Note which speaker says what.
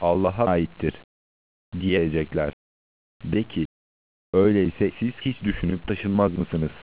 Speaker 1: Allah'a aittir diyecekler. De ki, öyleyse siz hiç düşünüp taşınmaz mısınız?